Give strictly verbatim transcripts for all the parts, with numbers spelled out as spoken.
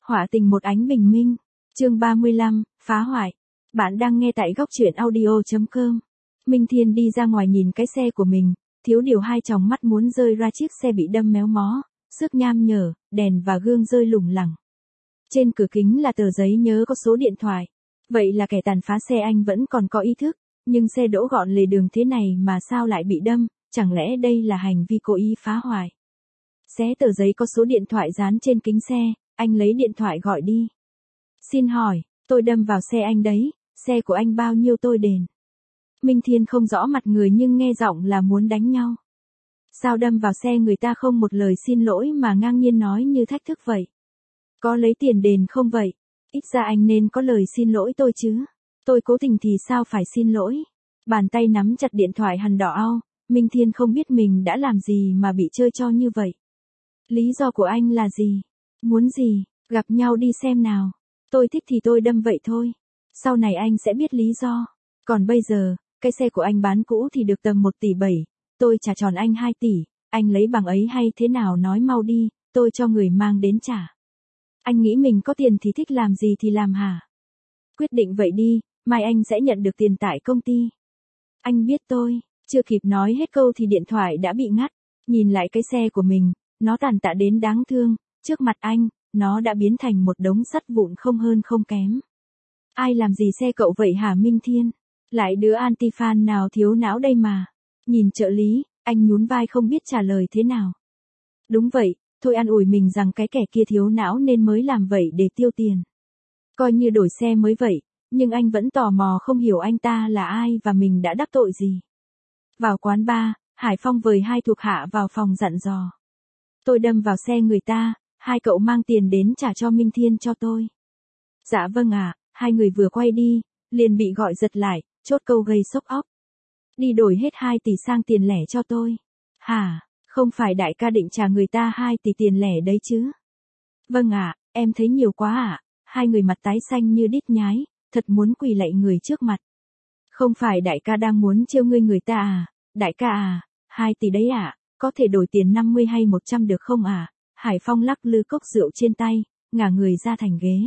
Họa tình một ánh bình minh. Chương ba mươi lăm, phá hoại. Bạn đang nghe tại góc truyện audio chấm com. Minh Thiên đi ra ngoài nhìn cái xe của mình, thiếu điều hai tròng mắt muốn rơi ra, chiếc xe bị đâm méo mó, xước nham nhở, đèn và gương rơi lủng lẳng. Trên cửa kính là tờ giấy nhớ có số điện thoại. Vậy là kẻ tàn phá xe anh vẫn còn có ý thức, nhưng xe đỗ gọn lề đường thế này mà sao lại bị đâm, chẳng lẽ đây là hành vi cố ý phá hoại. Xé tờ giấy có số điện thoại dán trên kính xe, anh lấy điện thoại gọi đi. Xin hỏi, tôi đâm vào xe anh đấy, xe của anh bao nhiêu tôi đền. Minh Thiên không rõ mặt người nhưng nghe giọng là muốn đánh nhau. Sao đâm vào xe người ta không một lời xin lỗi mà ngang nhiên nói như thách thức vậy? Có lấy tiền đền không vậy? Ít ra anh nên có lời xin lỗi tôi chứ. Tôi cố tình thì sao phải xin lỗi? Bàn tay nắm chặt điện thoại hằn đỏ au, Minh Thiên không biết mình đã làm gì mà bị chơi cho như vậy. Lý do của anh là gì? Muốn gì? Gặp nhau đi xem nào. Tôi thích thì tôi đâm vậy thôi. Sau này anh sẽ biết lý do. Còn bây giờ, cái xe của anh bán cũ thì được tầm một tỷ bảy. Tôi trả tròn anh hai tỷ. Anh lấy bằng ấy hay thế nào nói mau đi, tôi cho người mang đến trả. Anh nghĩ mình có tiền thì thích làm gì thì làm hả? Quyết định vậy đi, mai anh sẽ nhận được tiền tại công ty. Anh biết tôi, chưa kịp nói hết câu thì điện thoại đã bị ngắt. Nhìn lại cái xe của mình, nó tàn tạ đến đáng thương, trước mặt anh, nó đã biến thành một đống sắt vụn không hơn không kém. Ai làm gì xe cậu vậy hả Minh Thiên? Lại đứa anti-fan nào thiếu não đây mà. Nhìn trợ lý, anh nhún vai không biết trả lời thế nào. Đúng vậy, thôi an ủi mình rằng cái kẻ kia thiếu não nên mới làm vậy để tiêu tiền. Coi như đổi xe mới vậy, nhưng anh vẫn tò mò không hiểu anh ta là ai và mình đã đắc tội gì. Vào quán bar, Hải Phong vời hai thuộc hạ vào phòng dặn dò. Tôi đâm vào xe người ta, hai cậu mang tiền đến trả cho Minh Thiên cho tôi. Dạ vâng ạ, à, hai người vừa quay đi, liền bị gọi giật lại, chốt câu gây sốc óc. Đi đổi hết hai tỷ sang tiền lẻ cho tôi. Hả, không phải đại ca định trả người ta hai tỷ tiền lẻ đấy chứ? Vâng ạ, à, em thấy nhiều quá ạ. À. Hai người mặt tái xanh như đít nhái, thật muốn quỳ lạy người trước mặt. Không phải đại ca đang muốn trêu ngươi người ta à? Đại ca à, hai tỷ đấy ạ, à, có thể đổi tiền năm mươi hay một trăm được không à? Hải Phong lắc lư cốc rượu trên tay, ngả người ra thành ghế.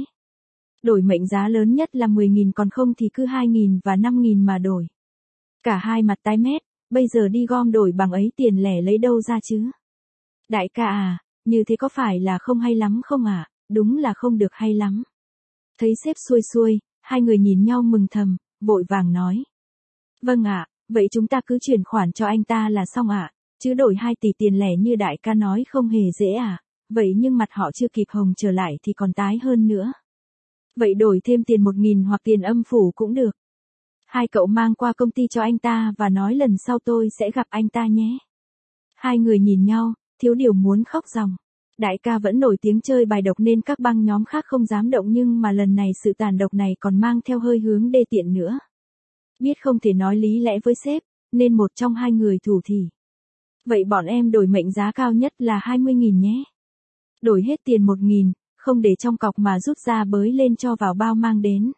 Đổi mệnh giá lớn nhất là mười nghìn, còn không thì cứ hai nghìn và năm nghìn mà đổi. Cả hai mặt tái mét, bây giờ đi gom đổi bằng ấy tiền lẻ lấy đâu ra chứ? Đại ca à, như thế có phải là không hay lắm không ạ? À? Đúng là không được hay lắm. Thấy sếp xuôi xuôi, hai người nhìn nhau mừng thầm, vội vàng nói. Vâng ạ, à, vậy chúng ta cứ chuyển khoản cho anh ta là xong ạ, à, chứ đổi hai tỷ tiền lẻ như đại ca nói không hề dễ à, vậy nhưng mặt họ chưa kịp hồng trở lại thì còn tái hơn nữa. Vậy đổi thêm tiền một nghìn hoặc tiền âm phủ cũng được. Hai cậu mang qua công ty cho anh ta và nói lần sau tôi sẽ gặp anh ta nhé. Hai người nhìn nhau, thiếu điều muốn khóc ròng. Đại ca vẫn nổi tiếng chơi bài độc nên các băng nhóm khác không dám động, nhưng mà lần này sự tàn độc này còn mang theo hơi hướng đê tiện nữa. Biết không thể nói lý lẽ với sếp, nên một trong hai người thủ thỉ. Vậy bọn em đổi mệnh giá cao nhất là hai mươi nghìn nhé. Đổi hết tiền một nghìn, không để trong cọc mà rút ra bới lên cho vào bao mang đến.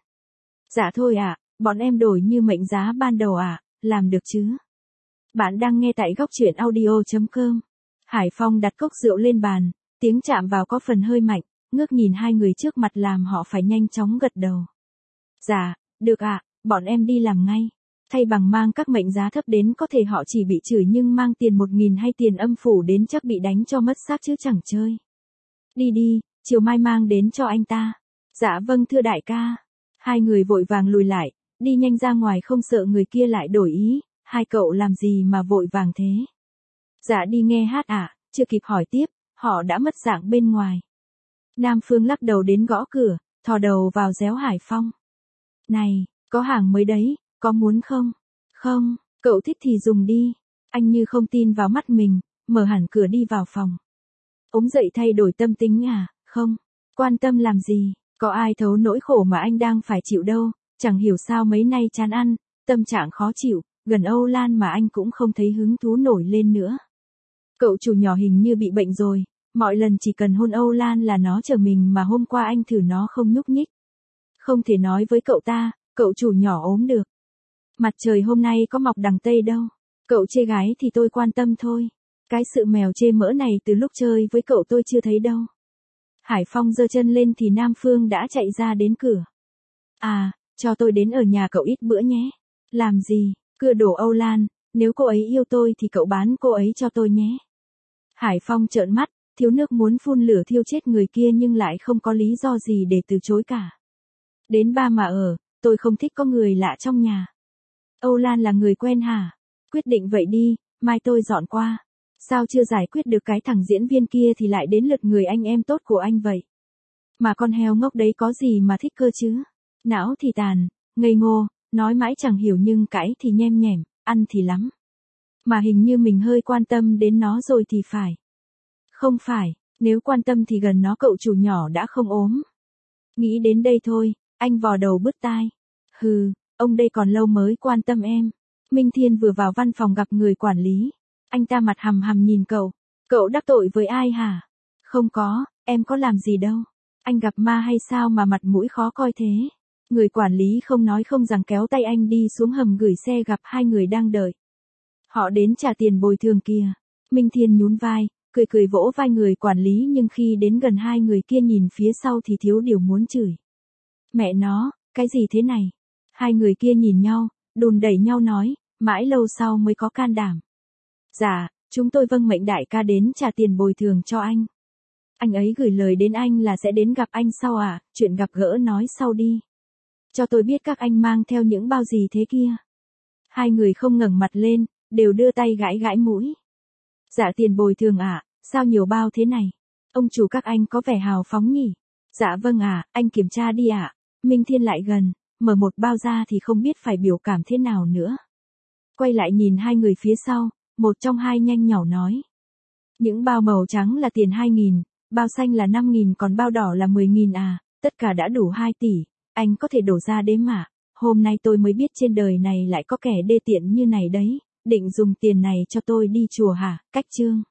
Dạ thôi ạ, à, bọn em đổi như mệnh giá ban đầu ạ, à, làm được chứ. Bạn đang nghe tại góc truyện audio chấm com. Hải Phong đặt cốc rượu lên bàn, tiếng chạm vào có phần hơi mạnh, ngước nhìn hai người trước mặt làm họ phải nhanh chóng gật đầu. Dạ, được ạ, à, bọn em đi làm ngay. Thay bằng mang các mệnh giá thấp đến có thể họ chỉ bị chửi, nhưng mang tiền một nghìn hay tiền âm phủ đến chắc bị đánh cho mất xác chứ chẳng chơi. Đi đi, chiều mai mang đến cho anh ta. Dạ vâng thưa đại ca. Hai người vội vàng lùi lại, đi nhanh ra ngoài không sợ người kia lại đổi ý. Hai cậu làm gì mà vội vàng thế? Dạ đi nghe hát ạ, à, chưa kịp hỏi tiếp, họ đã mất dạng bên ngoài. Nam Phương lắc đầu đến gõ cửa, thò đầu vào réo Hải Phong. Này, có hàng mới đấy, có muốn không? Không, cậu thích thì dùng đi. Anh như không tin vào mắt mình, mở hẳn cửa đi vào phòng. Ốm dậy thay đổi tâm tính à? Không, quan tâm làm gì, có ai thấu nỗi khổ mà anh đang phải chịu đâu, chẳng hiểu sao mấy nay chán ăn, tâm trạng khó chịu, gần Âu Lan mà anh cũng không thấy hứng thú nổi lên nữa. Cậu chủ nhỏ hình như bị bệnh rồi, mọi lần chỉ cần hôn Âu Lan là nó chờ mình, mà hôm qua anh thử nó không nhúc nhích. Không thể nói với cậu ta, cậu chủ nhỏ ốm được. Mặt trời hôm nay có mọc đằng Tây đâu, cậu chê gái thì tôi quan tâm thôi. Cái sự mèo chê mỡ này từ lúc chơi với cậu tôi chưa thấy đâu. Hải Phong giơ chân lên thì Nam Phương đã chạy ra đến cửa. À, cho tôi đến ở nhà cậu ít bữa nhé. Làm gì, cưa đổ Âu Lan, nếu cô ấy yêu tôi thì cậu bán cô ấy cho tôi nhé. Hải Phong trợn mắt, thiếu nước muốn phun lửa thiêu chết người kia nhưng lại không có lý do gì để từ chối cả. Đến ba mà ở, tôi không thích có người lạ trong nhà. Âu Lan là người quen hả? Quyết định vậy đi, mai tôi dọn qua. Sao chưa giải quyết được cái thằng diễn viên kia thì lại đến lượt người anh em tốt của anh vậy? Mà con heo ngốc đấy có gì mà thích cơ chứ? Não thì tàn, ngây ngô, nói mãi chẳng hiểu nhưng cãi thì nhem nhẻm, ăn thì lắm. Mà hình như mình hơi quan tâm đến nó rồi thì phải. Không phải, nếu quan tâm thì gần nó cậu chủ nhỏ đã không ốm. Nghĩ đến đây thôi, anh vò đầu bứt tai. Hừ, ông đây còn lâu mới quan tâm em. Minh Thiên vừa vào văn phòng gặp người quản lý. Anh ta mặt hằm hằm nhìn cậu. Cậu đắc tội với ai hả? Không có, em có làm gì đâu. Anh gặp ma hay sao mà mặt mũi khó coi thế? Người quản lý không nói không rằng kéo tay anh đi xuống hầm gửi xe gặp hai người đang đợi. Họ đến trả tiền bồi thường kìa. Minh Thiên nhún vai, cười cười vỗ vai người quản lý nhưng khi đến gần hai người kia nhìn phía sau thì thiếu điều muốn chửi. Mẹ nó, cái gì thế này? Hai người kia nhìn nhau, đùn đẩy nhau nói, mãi lâu sau mới có can đảm. Dạ, chúng tôi vâng mệnh đại ca đến trả tiền bồi thường cho anh. Anh ấy gửi lời đến anh là sẽ đến gặp anh sau à, chuyện gặp gỡ nói sau đi. Cho tôi biết các anh mang theo những bao gì thế kia. Hai người không ngẩng mặt lên, đều đưa tay gãi gãi mũi. Dạ tiền bồi thường à, sao nhiều bao thế này? Ông chủ các anh có vẻ hào phóng nhỉ? Dạ vâng à, anh kiểm tra đi ạ. À. Minh Thiên lại gần, mở một bao ra thì không biết phải biểu cảm thế nào nữa. Quay lại nhìn hai người phía sau, một trong hai nhanh nhỏ nói. Những bao màu trắng là tiền hai nghìn, bao xanh là năm nghìn còn bao đỏ là mười nghìn à, tất cả đã đủ hai tỷ, anh có thể đổ ra đếm mà. Hôm nay tôi mới biết trên đời này lại có kẻ đê tiện như này đấy, định dùng tiền này cho tôi đi chùa hả, cách chương.